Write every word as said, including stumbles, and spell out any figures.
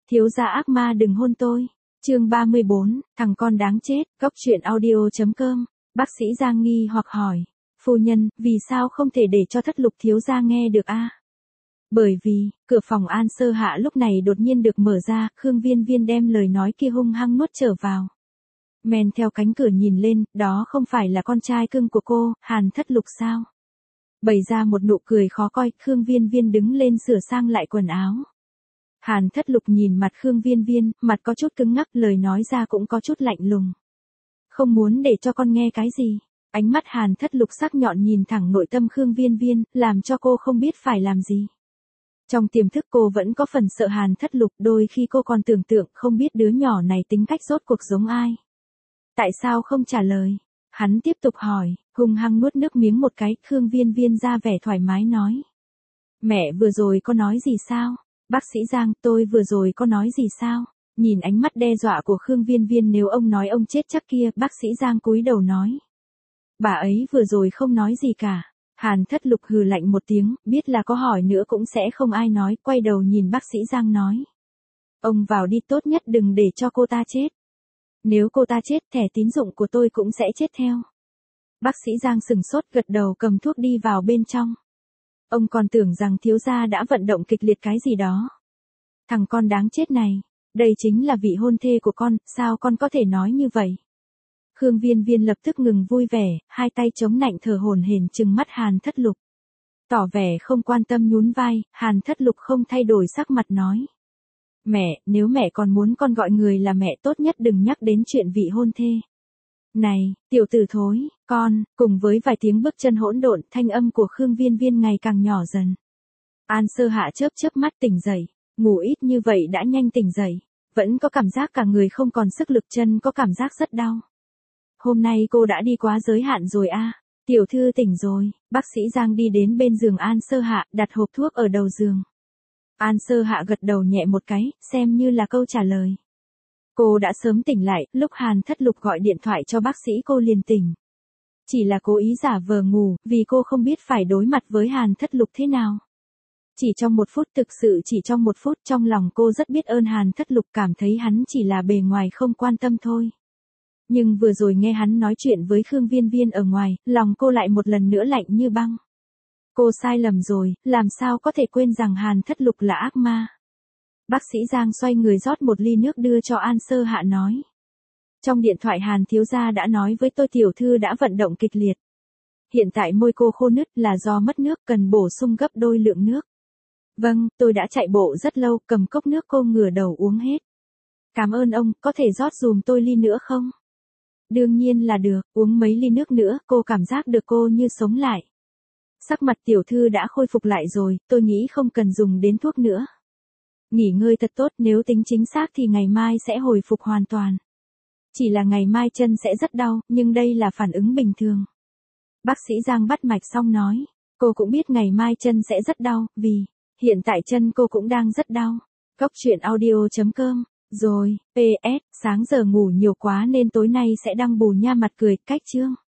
Thiếu gia ác ma đừng hôn tôi. Chương ba mươi bốn, thằng con đáng chết. Góc truyện audio chấm com. Bác sĩ Giang nghi hoặc hỏi, phu nhân, vì sao không thể để cho Thất Lục thiếu gia nghe được a? Bởi vì, cửa phòng An Sơ Hạ lúc này đột nhiên được mở ra, Khương Viên Viên đem lời nói kia hung hăng nuốt trở vào. Men theo cánh cửa nhìn lên, đó không phải là con trai cưng của cô, Hàn Thất Lục sao? Bày ra một nụ cười khó coi, Khương Viên Viên đứng lên sửa sang lại quần áo. Hàn Thất Lục nhìn mặt Khương Viên Viên, mặt có chút cứng ngắc, lời nói ra cũng có chút lạnh lùng. Không muốn để cho con nghe cái gì? Ánh mắt Hàn Thất Lục sắc nhọn nhìn thẳng nội tâm Khương Viên Viên, làm cho cô không biết phải làm gì. Trong tiềm thức cô vẫn có phần sợ Hàn Thất Lục, đôi khi cô còn tưởng tượng không biết đứa nhỏ này tính cách rốt cuộc giống ai. Tại sao không trả lời? Hắn tiếp tục hỏi, hung hăng nuốt nước miếng một cái, Khương Viên Viên ra vẻ thoải mái nói. Mẹ vừa rồi có nói gì sao? Bác sĩ Giang, tôi vừa rồi có nói gì sao? Nhìn ánh mắt đe dọa của Khương Viên Viên, nếu ông nói ông chết chắc kia, bác sĩ Giang cúi đầu nói. Bà ấy vừa rồi không nói gì cả. Hàn Thất Lục hừ lạnh một tiếng, biết là có hỏi nữa cũng sẽ không ai nói, quay đầu nhìn bác sĩ Giang nói. Ông vào đi, tốt nhất đừng để cho cô ta chết. Nếu cô ta chết, thẻ tín dụng của tôi cũng sẽ chết theo. Bác sĩ Giang sừng sốt gật đầu cầm thuốc đi vào bên trong. Ông còn tưởng rằng thiếu gia đã vận động kịch liệt cái gì đó. Thằng con đáng chết này, đây chính là vị hôn thê của con, sao con có thể nói như vậy? Khương Viên Viên lập tức ngừng vui vẻ, hai tay chống nạnh thở hổn hển trừng mắt Hàn Thất Lục. Tỏ vẻ không quan tâm nhún vai, Hàn Thất Lục không thay đổi sắc mặt nói. Mẹ, nếu mẹ còn muốn con gọi người là mẹ, tốt nhất đừng nhắc đến chuyện vị hôn thê. Này, tiểu tử thối, con, cùng với vài tiếng bước chân hỗn độn, thanh âm của Khương Viên Viên ngày càng nhỏ dần. An Sơ Hạ chớp chớp mắt tỉnh dậy, ngủ ít như vậy đã nhanh tỉnh dậy, vẫn có cảm giác cả người không còn sức lực, chân có cảm giác rất đau. Hôm nay cô đã đi quá giới hạn rồi a. À. Tiểu thư tỉnh rồi, bác sĩ Giang đi đến bên giường An Sơ Hạ, đặt hộp thuốc ở đầu giường. An Sơ Hạ gật đầu nhẹ một cái, xem như là câu trả lời. Cô đã sớm tỉnh lại, lúc Hàn Thất Lục gọi điện thoại cho bác sĩ cô liền tỉnh. Chỉ là cố ý giả vờ ngủ, vì cô không biết phải đối mặt với Hàn Thất Lục thế nào. Chỉ trong một phút, thực sự chỉ trong một phút, trong lòng cô rất biết ơn Hàn Thất Lục, cảm thấy hắn chỉ là bề ngoài không quan tâm thôi. Nhưng vừa rồi nghe hắn nói chuyện với Khương Viên Viên ở ngoài, lòng cô lại một lần nữa lạnh như băng. Cô sai lầm rồi, làm sao có thể quên rằng Hàn Thất Lục là ác ma. Bác sĩ Giang xoay người rót một ly nước đưa cho An Sơ Hạ nói. Trong điện thoại Hàn thiếu gia đã nói với tôi tiểu thư đã vận động kịch liệt. Hiện tại môi cô khô nứt là do mất nước, cần bổ sung gấp đôi lượng nước. Vâng, tôi đã chạy bộ rất lâu, cầm cốc nước cô ngửa đầu uống hết. Cảm ơn ông, có thể rót dùm tôi ly nữa không? Đương nhiên là được, uống mấy ly nước nữa, cô cảm giác được cô như sống lại. Sắc mặt tiểu thư đã khôi phục lại rồi, tôi nghĩ không cần dùng đến thuốc nữa. Nghỉ ngơi thật tốt, nếu tính chính xác thì ngày mai sẽ hồi phục hoàn toàn. Chỉ là ngày mai chân sẽ rất đau, nhưng đây là phản ứng bình thường. Bác sĩ Giang bắt mạch xong nói, cô cũng biết ngày mai chân sẽ rất đau, vì hiện tại chân cô cũng đang rất đau. Góc truyện audio chấm com. Rồi, pê ét, sáng giờ ngủ nhiều quá nên tối nay sẽ đăng bù nha mặt cười, cách chương.